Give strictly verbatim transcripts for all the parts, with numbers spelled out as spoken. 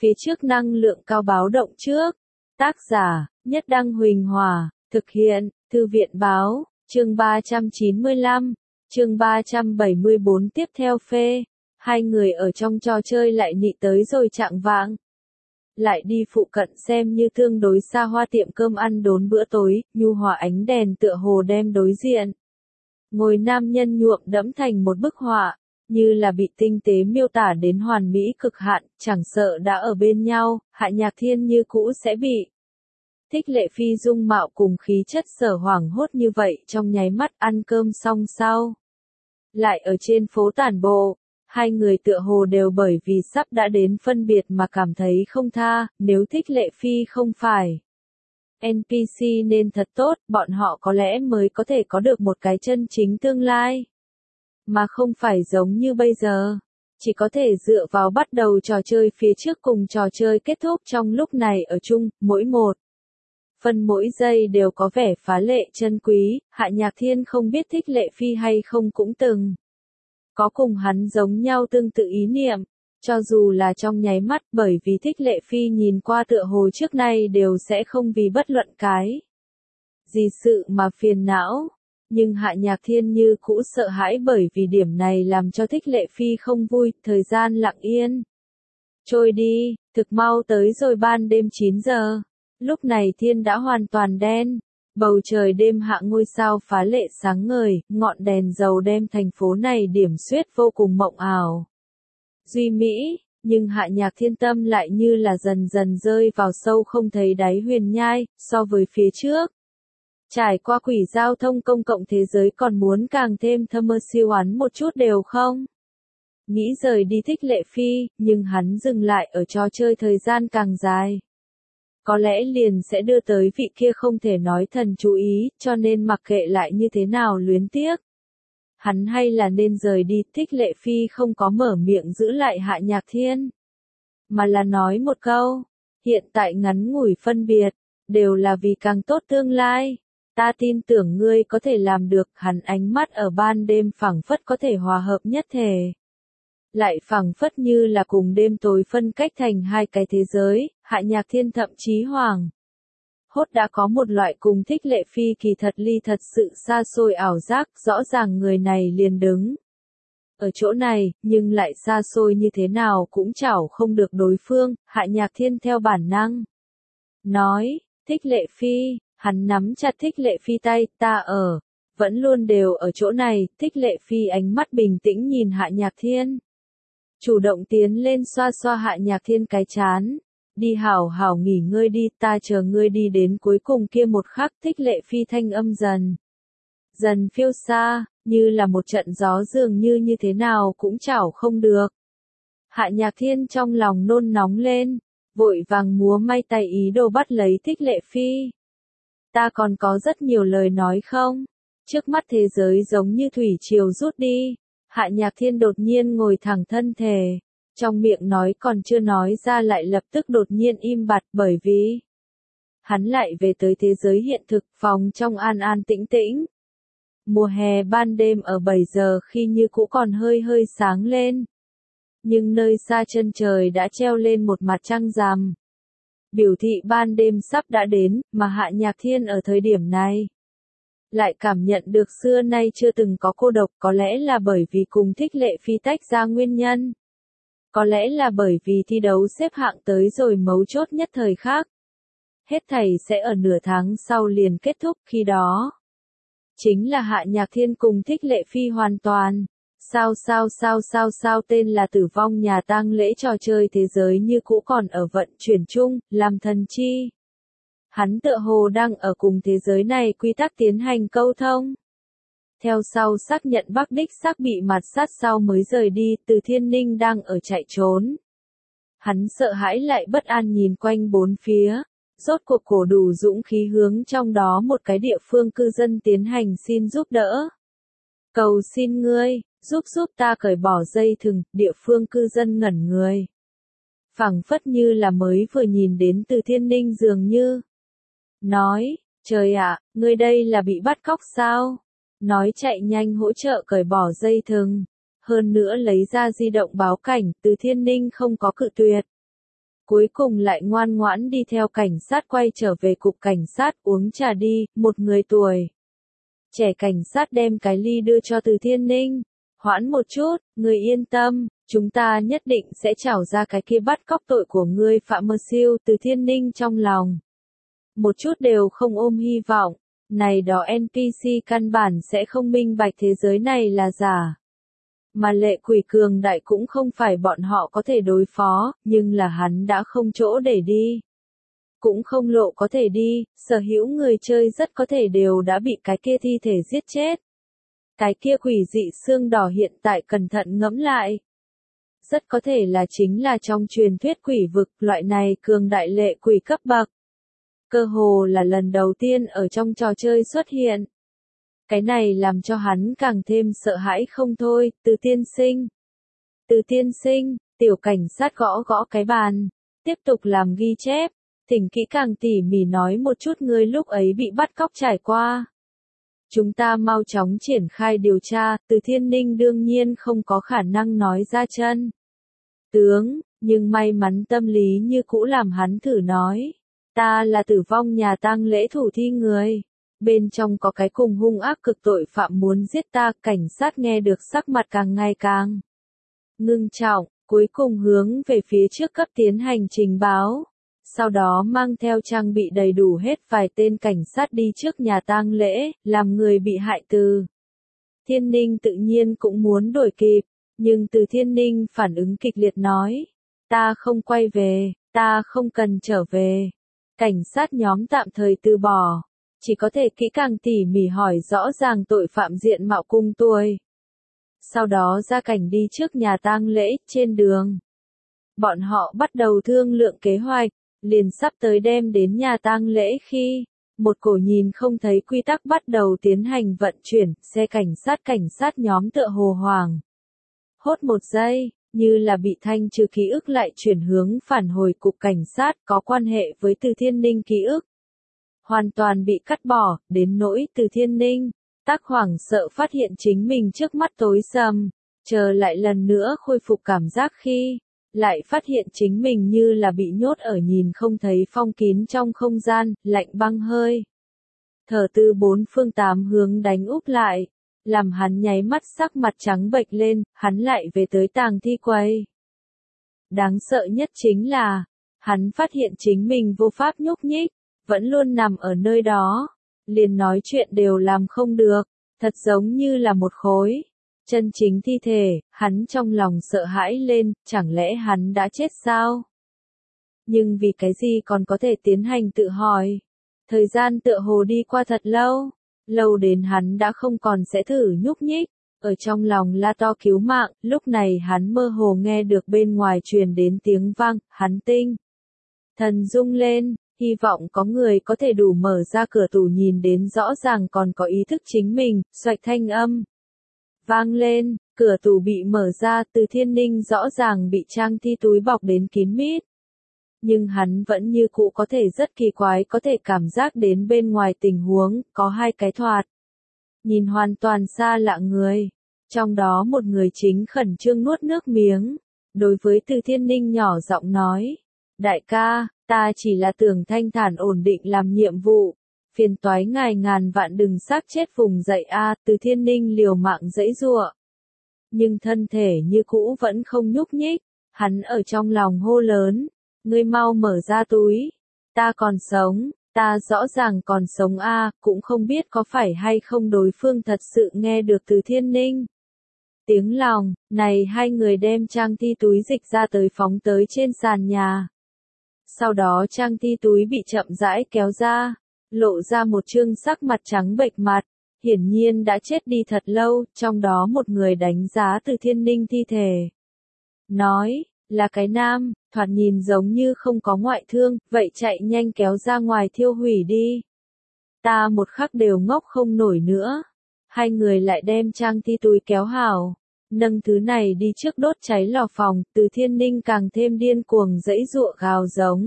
Phía trước năng lượng cao báo động trước. Tác giả, Nhất Đăng Huỳnh Hòa, thực hiện, Thư viện báo, chương ba trăm chín mươi lăm, chương ba trăm bảy mươi bốn tiếp theo phê. Hai người ở trong trò chơi lại nị tới rồi chạng vạng. Lại đi phụ cận xem như tương đối xa hoa tiệm cơm ăn đốn bữa tối, nhu hòa ánh đèn tựa hồ đem đối diện. Ngồi nam nhân nhuộm đẫm thành một bức họa, như là bị tinh tế miêu tả đến hoàn mỹ cực hạn, chẳng sợ đã ở bên nhau, Hạ Nhạc Thiên như cũ sẽ bị. Thích Lệ Phi dung mạo cùng khí chất sở hoảng hốt như vậy trong nháy mắt ăn cơm xong sau. Lại ở trên phố tản bộ, hai người tựa hồ đều bởi vì sắp đã đến phân biệt mà cảm thấy không tha, nếu Thích Lệ Phi không phải en pê xê nên thật tốt, bọn họ có lẽ mới có thể có được một cái chân chính tương lai. Mà không phải giống như bây giờ, chỉ có thể dựa vào bắt đầu trò chơi phía trước cùng trò chơi kết thúc trong lúc này ở chung, mỗi một phần mỗi giây đều có vẻ phá lệ chân quý. Hạ Nhạc Thiên không biết Thích Lệ Phi hay không cũng từng có cùng hắn giống nhau tương tự ý niệm, cho dù là trong nháy mắt, bởi vì Thích Lệ Phi nhìn qua tựa hồ trước nay đều sẽ không vì bất luận cái gì sự mà phiền não. Nhưng Hạ Nhạc Thiên như cũ sợ hãi bởi vì điểm này làm cho Thích Lệ Phi không vui. Thời gian lặng yên trôi đi, thực mau tới rồi ban đêm chín giờ. Lúc này thiên đã hoàn toàn đen, bầu trời đêm hạ ngôi sao phá lệ sáng ngời, ngọn đèn dầu đem thành phố này điểm xuyết vô cùng mộng ảo. Duy mỹ, nhưng Hạ Nhạc Thiên tâm lại như là dần dần rơi vào sâu không thấy đáy huyền nhai, so với phía trước. Trải qua quỷ giao thông công cộng thế giới còn muốn càng thêm thâm mơ siêu án một chút đều không? Nghĩ rời đi Thích Lệ Phi, nhưng hắn dừng lại ở trò chơi thời gian càng dài. Có lẽ liền sẽ đưa tới vị kia không thể nói thần chú ý, cho nên mặc kệ lại như thế nào luyến tiếc. Hắn hay là nên rời đi. Thích Lệ Phi không có mở miệng giữ lại Hạ Nhạc Thiên, mà là nói một câu, hiện tại ngắn ngủi phân biệt, đều là vì càng tốt tương lai. Ta tin tưởng ngươi có thể làm được. Hắn ánh mắt ở ban đêm phảng phất có thể hòa hợp nhất thể, lại phảng phất như là cùng đêm tối phân cách thành hai cái thế giới. Hạ Nhạc Thiên thậm chí hoàng hốt đã có một loại cùng Thích Lệ Phi kỳ thật ly thật sự xa xôi ảo giác. Rõ ràng người này liền đứng ở chỗ này, nhưng lại xa xôi như thế nào cũng chảo không được đối phương. Hạ Nhạc Thiên theo bản năng nói, Thích Lệ Phi. Hắn nắm chặt Thích Lệ Phi tay, ta ở, vẫn luôn đều ở chỗ này. Thích Lệ Phi ánh mắt bình tĩnh nhìn Hạ Nhạc Thiên, chủ động tiến lên xoa xoa Hạ Nhạc Thiên cái chán. Đi hảo hảo nghỉ ngơi đi, ta chờ ngươi đi đến cuối cùng kia một khắc. Thích Lệ Phi thanh âm dần dần phiêu xa, như là một trận gió dường như như thế nào cũng chảo không được. Hạ Nhạc Thiên trong lòng nôn nóng lên, vội vàng múa may tay ý đồ bắt lấy Thích Lệ Phi. Ta còn có rất nhiều lời nói không? Trước mắt thế giới giống như thủy triều rút đi. Hạ Nhạc Thiên đột nhiên ngồi thẳng thân thể, trong miệng nói còn chưa nói ra lại lập tức đột nhiên im bặt, bởi vì hắn lại về tới thế giới hiện thực. Phòng trong an an tĩnh tĩnh. Mùa hè ban đêm ở bảy giờ khi như cũ còn hơi hơi sáng lên. Nhưng nơi xa chân trời đã treo lên một mặt trăng rằm, biểu thị ban đêm sắp đã đến. Mà Hạ Nhạc Thiên ở thời điểm này lại cảm nhận được xưa nay chưa từng có cô độc. Có lẽ là bởi vì cùng Thích Lệ Phi tách ra nguyên nhân, có lẽ là bởi vì thi đấu xếp hạng tới rồi mấu chốt nhất thời khắc. Hết thảy sẽ ở nửa tháng sau liền kết thúc. Khi đó chính là Hạ Nhạc Thiên cùng Thích Lệ Phi hoàn toàn sao sao sao sao sao tên là tử vong nhà tang lễ trò chơi thế giới như cũ còn ở vận chuyển chung. Làm thần chi, hắn tựa hồ đang ở cùng thế giới này quy tắc tiến hành câu thông. Theo sau xác nhận Bắc đích xác bị mặt sát sau mới rời đi. Từ Thiên Ninh đang ở chạy trốn, hắn sợ hãi lại bất an nhìn quanh bốn phía, rốt cuộc cổ đủ dũng khí hướng trong đó một cái địa phương cư dân tiến hành xin giúp đỡ. Cầu xin ngươi, giúp giúp ta cởi bỏ dây thừng. Địa phương cư dân ngẩn người, phảng phất như là mới vừa nhìn đến Từ Thiên Ninh dường như. Nói, trời ạ, ngươi đây là bị bắt cóc sao? Nói chạy nhanh hỗ trợ cởi bỏ dây thừng, hơn nữa lấy ra di động báo cảnh. Từ Thiên Ninh không có cự tuyệt, cuối cùng lại ngoan ngoãn đi theo cảnh sát quay trở về cục cảnh sát uống trà đi, một người tuổi. Trẻ cảnh sát đem cái ly đưa cho Từ Thiên Ninh. Hoãn một chút, người yên tâm, chúng ta nhất định sẽ trảo ra cái kia bắt cóc tội của ngươi Phạm Mơ Siêu. Từ Thiên Ninh trong lòng một chút đều không ôm hy vọng, này đó en pê xê căn bản sẽ không minh bạch thế giới này là giả. Mà lệ quỷ cường đại cũng không phải bọn họ có thể đối phó, nhưng là hắn đã không chỗ để đi. Cũng không lộ có thể đi, sở hữu người chơi rất có thể đều đã bị cái kia thi thể giết chết. Cái kia quỷ dị xương đỏ hiện tại cẩn thận ngẫm lại. Rất có thể là chính là trong truyền thuyết quỷ vực, loại này cường đại lệ quỷ cấp bậc. Cơ hồ là lần đầu tiên ở trong trò chơi xuất hiện. Cái này làm cho hắn càng thêm sợ hãi không thôi. Từ tiên sinh. Từ tiên sinh, tiểu cảnh sát gõ gõ cái bàn. Tiếp tục làm ghi chép. Thỉnh kỹ càng tỉ mỉ nói một chút ngươi lúc ấy bị bắt cóc trải qua. Chúng ta mau chóng triển khai điều tra. Từ Thiên Ninh đương nhiên không có khả năng nói ra chân tướng, nhưng may mắn tâm lý như cũ làm hắn thử nói. Ta là tử vong nhà tang lễ thủ thi người. Bên trong có cái cùng hung ác cực tội phạm muốn giết ta. Cảnh sát nghe được sắc mặt càng ngày càng ngưng trọng, cuối cùng hướng về phía trước cấp tiến hành trình báo. Sau đó mang theo trang bị đầy đủ hết vài tên cảnh sát đi trước nhà tang lễ, làm người bị hại. Từ Thiên Ninh tự nhiên cũng muốn đuổi kịp, nhưng Từ Thiên Ninh phản ứng kịch liệt nói. Ta không quay về, ta không cần trở về. Cảnh sát nhóm tạm thời từ bỏ, chỉ có thể kỹ càng tỉ mỉ hỏi rõ ràng tội phạm diện mạo cùng tuổi. Sau đó ra cảnh đi trước nhà tang lễ, trên đường. Bọn họ bắt đầu thương lượng kế hoạch, liền sắp tới đem đến nhà tang lễ khi, một cổ nhìn không thấy quy tắc bắt đầu tiến hành vận chuyển, xe cảnh sát cảnh sát nhóm tựa hồ hoàng. Hốt một giây, như là bị thanh trừ ký ức lại chuyển hướng phản hồi cục cảnh sát có quan hệ với Từ Thiên Ninh ký ức. Hoàn toàn bị cắt bỏ, đến nỗi Từ Thiên Ninh, tác hoảng sợ phát hiện chính mình trước mắt tối sầm, chờ lại lần nữa khôi phục cảm giác khi, lại phát hiện chính mình như là bị nhốt ở nhìn không thấy phong kín trong không gian, lạnh băng hơi. Thở từ bốn phương tám hướng đánh úp lại. Làm hắn nháy mắt sắc mặt trắng bệch lên, hắn lại về tới tàng thi quầy. Đáng sợ nhất chính là, hắn phát hiện chính mình vô pháp nhúc nhích, vẫn luôn nằm ở nơi đó, liền nói chuyện đều làm không được, thật giống như là một khối chân chính thi thể. Hắn trong lòng sợ hãi lên, chẳng lẽ hắn đã chết sao? Nhưng vì cái gì còn có thể tiến hành tự hỏi? Thời gian tựa hồ đi qua thật lâu. Lâu đến hắn đã không còn sẽ thử nhúc nhích, ở trong lòng la to cứu mạng. Lúc này hắn mơ hồ nghe được bên ngoài truyền đến tiếng vang, hắn tinh thần rung lên, hy vọng có người có thể đủ mở ra cửa tủ nhìn đến rõ ràng còn có ý thức chính mình. Xoạch thanh âm vang lên, cửa tủ bị mở ra. Từ Thiên Ninh rõ ràng bị trang thi túi bọc đến kín mít. Nhưng hắn vẫn như cũ có thể rất kỳ quái có thể cảm giác đến bên ngoài tình huống, có hai cái thoạt. Nhìn hoàn toàn xa lạ người. Trong đó một người chính khẩn trương nuốt nước miếng. Đối với Từ Thiên Ninh nhỏ giọng nói. Đại ca, ta chỉ là tưởng thanh thản ổn định làm nhiệm vụ. Phiền toái ngài ngàn vạn đừng xác chết vùng dậy a. Từ Thiên Ninh liều mạng giãy giụa. Nhưng thân thể như cũ vẫn không nhúc nhích. Hắn ở trong lòng hô lớn. Ngươi mau mở ra túi. Ta còn sống, ta rõ ràng còn sống a, cũng không biết có phải hay không đối phương thật sự nghe được Từ Thiên Ninh. Tiếng lòng, này hai người đem trang thi túi dịch ra tới phóng tới trên sàn nhà. Sau đó trang thi túi bị chậm rãi kéo ra, lộ ra một trương sắc mặt trắng bệch mặt, hiển nhiên đã chết đi thật lâu. Trong đó một người đánh giá Từ Thiên Ninh thi thể. Nói, là cái nam, thoạt nhìn giống như không có ngoại thương, vậy chạy nhanh kéo ra ngoài thiêu hủy đi. Ta một khắc đều ngốc không nổi nữa. Hai người lại đem trang thi túi kéo hào, nâng thứ này đi trước đốt cháy lò phòng. Từ Thiên Ninh càng thêm điên cuồng giãy giụa gào giống.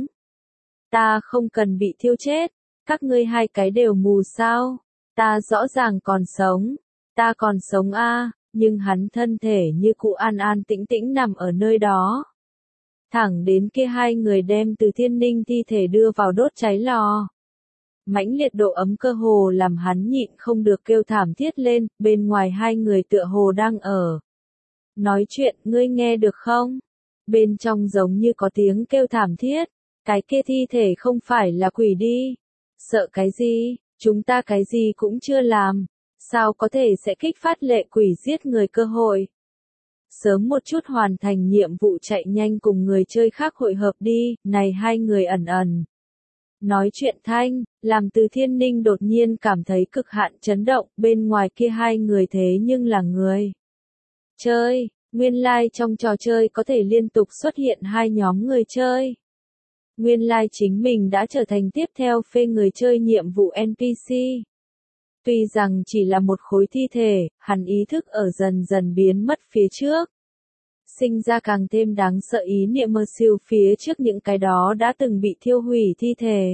Ta không cần bị thiêu chết, các ngươi hai cái đều mù sao? Ta rõ ràng còn sống, ta còn sống a. Nhưng hắn thân thể như cụ an an tĩnh tĩnh nằm ở nơi đó. Thẳng đến kia hai người đem Từ Thiên Ninh thi thể đưa vào đốt cháy lò. Mãnh liệt độ ấm cơ hồ làm hắn nhịn không được kêu thảm thiết lên, bên ngoài hai người tựa hồ đang ở. Nói chuyện, ngươi nghe được không? Bên trong giống như có tiếng kêu thảm thiết, cái kia thi thể không phải là quỷ đi. Sợ cái gì, chúng ta cái gì cũng chưa làm, sao có thể sẽ kích phát lệ quỷ giết người cơ hội. Sớm một chút hoàn thành nhiệm vụ chạy nhanh cùng người chơi khác hội hợp đi, này hai người ẩn ẩn. Nói chuyện thanh, làm Từ Thiên Ninh đột nhiên cảm thấy cực hạn chấn động, bên ngoài kia hai người thế nhưng là người chơi, nguyên lai like trong trò chơi có thể liên tục xuất hiện hai nhóm người chơi. Nguyên lai like chính mình đã trở thành tiếp theo phê người chơi nhiệm vụ en pê xê. Tuy rằng chỉ là một khối thi thể, hắn ý thức ở dần dần biến mất phía trước. Sinh ra càng thêm đáng sợ ý niệm mơ siêu phía trước những cái đó đã từng bị thiêu hủy thi thể.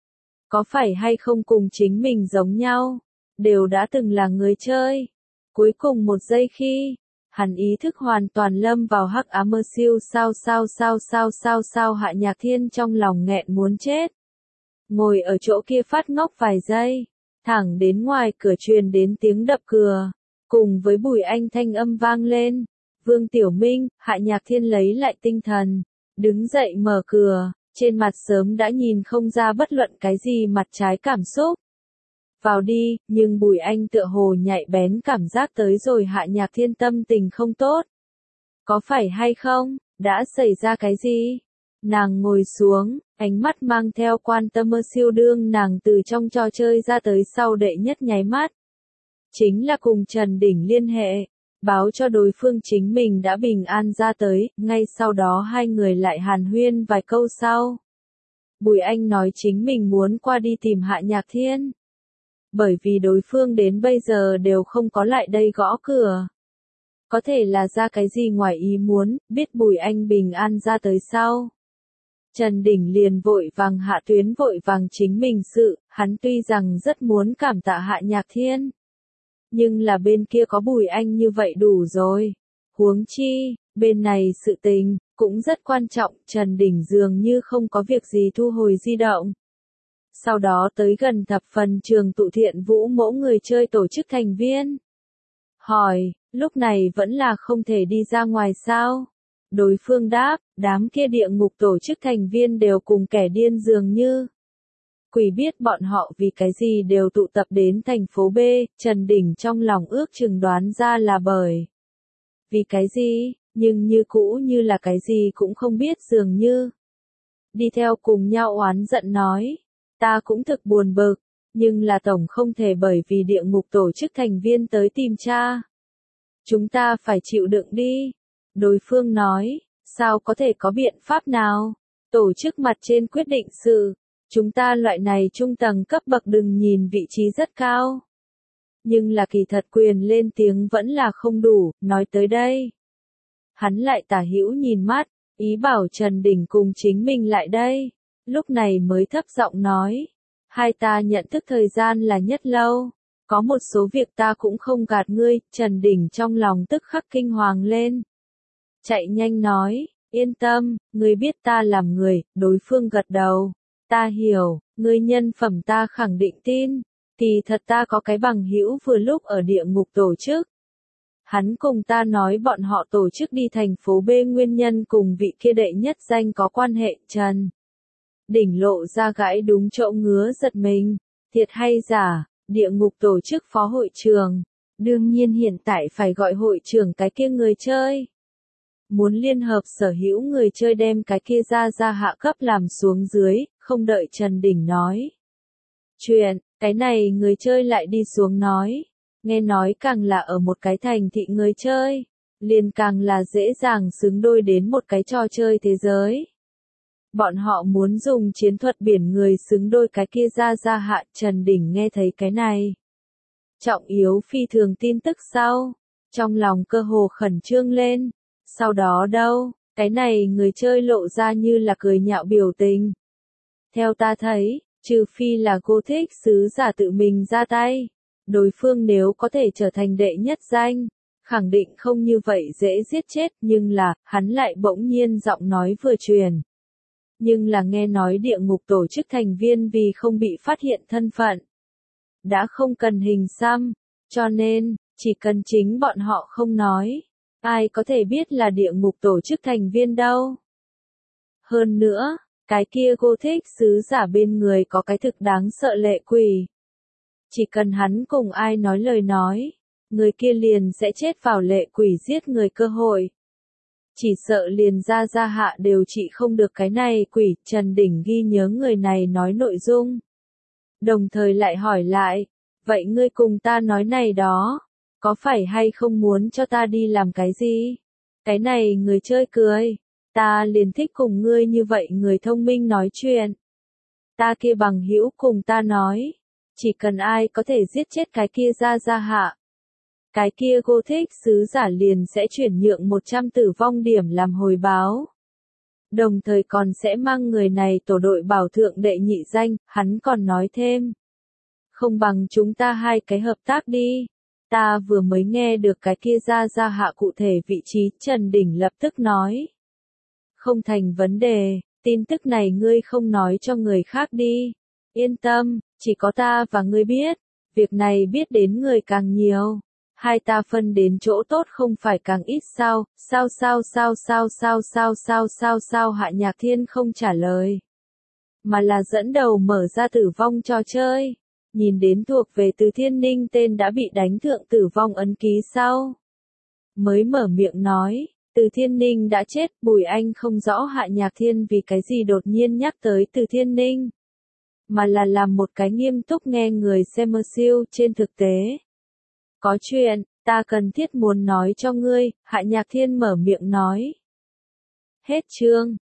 Có phải hay không cùng chính mình giống nhau, đều đã từng là người chơi. Cuối cùng một giây khi, hắn ý thức hoàn toàn lâm vào hắc ám mơ siêu sao sao sao sao sao sao Hạ Nhạc Thiên trong lòng nghẹn muốn chết. Ngồi ở chỗ kia phát ngốc vài giây, thẳng đến ngoài cửa truyền đến tiếng đập cửa, cùng với Bùi Anh thanh âm vang lên. Vương Tiểu Minh, Hạ Nhạc Thiên lấy lại tinh thần, đứng dậy mở cửa, trên mặt sớm đã nhìn không ra bất luận cái gì mặt trái cảm xúc. Vào đi, nhưng Bùi Anh tựa hồ nhạy bén cảm giác tới rồi Hạ Nhạc Thiên tâm tình không tốt. Có phải hay không, đã xảy ra cái gì? Nàng ngồi xuống, ánh mắt mang theo quan tâm mơ siêu đương nàng từ trong trò chơi ra tới sau đệ nhất nháy mắt. Chính là cùng Trần Đỉnh liên hệ, báo cho đối phương chính mình đã bình an ra tới, ngay sau đó hai người lại hàn huyên vài câu sau. Bùi Anh nói chính mình muốn qua đi tìm Hạ Nhạc Thiên. Bởi vì đối phương đến bây giờ đều không có lại đây gõ cửa. Có thể là ra cái gì ngoài ý muốn, biết Bùi Anh bình an ra tới sau. Trần Đỉnh liền vội vàng hạ tuyến vội vàng chính mình sự, hắn tuy rằng rất muốn cảm tạ Hạ Nhạc Thiên. Nhưng là bên kia có Bùi Anh như vậy đủ rồi. Huống chi, bên này sự tình, cũng rất quan trọng, Trần Đỉnh dường như không có việc gì thu hồi di động. Sau đó tới gần thập phần trường tụ thiện vũ mẫu người chơi tổ chức thành viên. Hỏi, lúc này vẫn là không thể đi ra ngoài sao? Đối phương đáp, đám kia địa ngục tổ chức thành viên đều cùng kẻ điên dường như. Quỷ biết bọn họ vì cái gì đều tụ tập đến thành phố B, Trần Đỉnh trong lòng ước chừng đoán ra là bởi. Vì cái gì, nhưng như cũ như là cái gì cũng không biết dường như. Đi theo cùng nhau oán giận nói, ta cũng thực buồn bực, nhưng là tổng không thể bởi vì địa ngục tổ chức thành viên tới tìm cha. Chúng ta phải chịu đựng đi. Đối phương nói, sao có thể có biện pháp nào? Tổ chức mặt trên quyết định sự. Chúng ta loại này trung tầng cấp bậc đừng nhìn vị trí rất cao. Nhưng là kỳ thật quyền lên tiếng vẫn là không đủ, nói tới đây. Hắn lại tả hữu nhìn mắt, ý bảo Trần Đỉnh cùng chính mình lại đây. Lúc này mới thấp giọng nói. Hai ta nhận thức thời gian là nhất lâu. Có một số việc ta cũng không gạt ngươi, Trần Đỉnh trong lòng tức khắc kinh hoàng lên. Chạy nhanh nói, yên tâm, ngươi biết ta làm người, đối phương gật đầu. Ta hiểu, ngươi nhân phẩm ta khẳng định tin, kỳ thật ta có cái bằng hữu vừa lúc ở địa ngục tổ chức. Hắn cùng ta nói bọn họ tổ chức đi thành phố B nguyên nhân cùng vị kia đệ nhất danh có quan hệ. Trần Đỉnh lộ ra gãi đúng chỗ ngứa giật mình, thiệt hay giả, địa ngục tổ chức phó hội trường, đương nhiên hiện tại phải gọi hội trưởng cái kia người chơi. Muốn liên hợp sở hữu người chơi đem cái kia ra ra hạ cấp làm xuống dưới, không đợi Trần Đỉnh nói. Chuyện, cái này người chơi lại đi xuống nói. Nghe nói càng là ở một cái thành thị người chơi, liền càng là dễ dàng xứng đôi đến một cái trò chơi thế giới. Bọn họ muốn dùng chiến thuật biển người xứng đôi cái kia ra ra hạ. Trần Đỉnh nghe thấy cái này. Trọng yếu phi thường tin tức sau, trong lòng cơ hồ khẩn trương lên. Sau đó đâu, cái này người chơi lộ ra như là cười nhạo biểu tình. Theo ta thấy, trừ phi là Gothic sứ giả tự mình ra tay, đối phương nếu có thể trở thành đệ nhất danh, khẳng định không như vậy dễ giết chết, nhưng là, hắn lại bỗng nhiên giọng nói vừa truyền. Nhưng là nghe nói địa ngục tổ chức thành viên vì không bị phát hiện thân phận. Đã không cần hình xăm, cho nên, chỉ cần chính bọn họ không nói. Ai có thể biết là địa ngục tổ chức thành viên đâu. Hơn nữa, cái kia cô thích sứ giả bên người có cái thực đáng sợ lệ quỷ. Chỉ cần hắn cùng ai nói lời nói, người kia liền sẽ chết vào lệ quỷ giết người cơ hội. Chỉ sợ liền ra ra hạ đều trị không được cái này quỷ, Trần Đỉnh ghi nhớ người này nói nội dung. Đồng thời lại hỏi lại, vậy ngươi cùng ta nói này đó, có phải hay không muốn cho ta đi làm cái gì? Cái này người chơi cười, ta liền thích cùng ngươi như vậy người thông minh nói chuyện. Ta kia bằng hữu cùng ta nói, chỉ cần ai có thể giết chết cái kia ra ra hạ. Cái kia cô thích sứ giả liền sẽ chuyển nhượng một trăm tử vong điểm làm hồi báo. Đồng thời còn sẽ mang người này tổ đội bảo thượng đệ nhị danh, hắn còn nói thêm. Không bằng chúng ta hai cái hợp tác đi. Ta vừa mới nghe được cái kia ra ra hạ cụ thể vị trí, Trần Đỉnh lập tức nói. Không thành vấn đề, tin tức này ngươi không nói cho người khác đi. Yên tâm, chỉ có ta và ngươi biết. Việc này biết đến người càng nhiều. Hai ta phân đến chỗ tốt không phải càng ít sao, sao sao sao sao sao sao sao sao sao Hạ Nhạc Thiên không trả lời. Mà là dẫn đầu mở ra tử vong trò chơi. Nhìn đến thuộc về Từ Thiên Ninh tên đã bị đánh thượng tử vong ấn ký sau. Mới mở miệng nói, Từ Thiên Ninh đã chết, Bùi Anh không rõ Hạ Nhạc Thiên vì cái gì đột nhiên nhắc tới Từ Thiên Ninh. Mà là làm một cái nghiêm túc nghe người xem siêu trên thực tế. Có chuyện, ta cần thiết muốn nói cho ngươi, Hạ Nhạc Thiên mở miệng nói. Hết chương.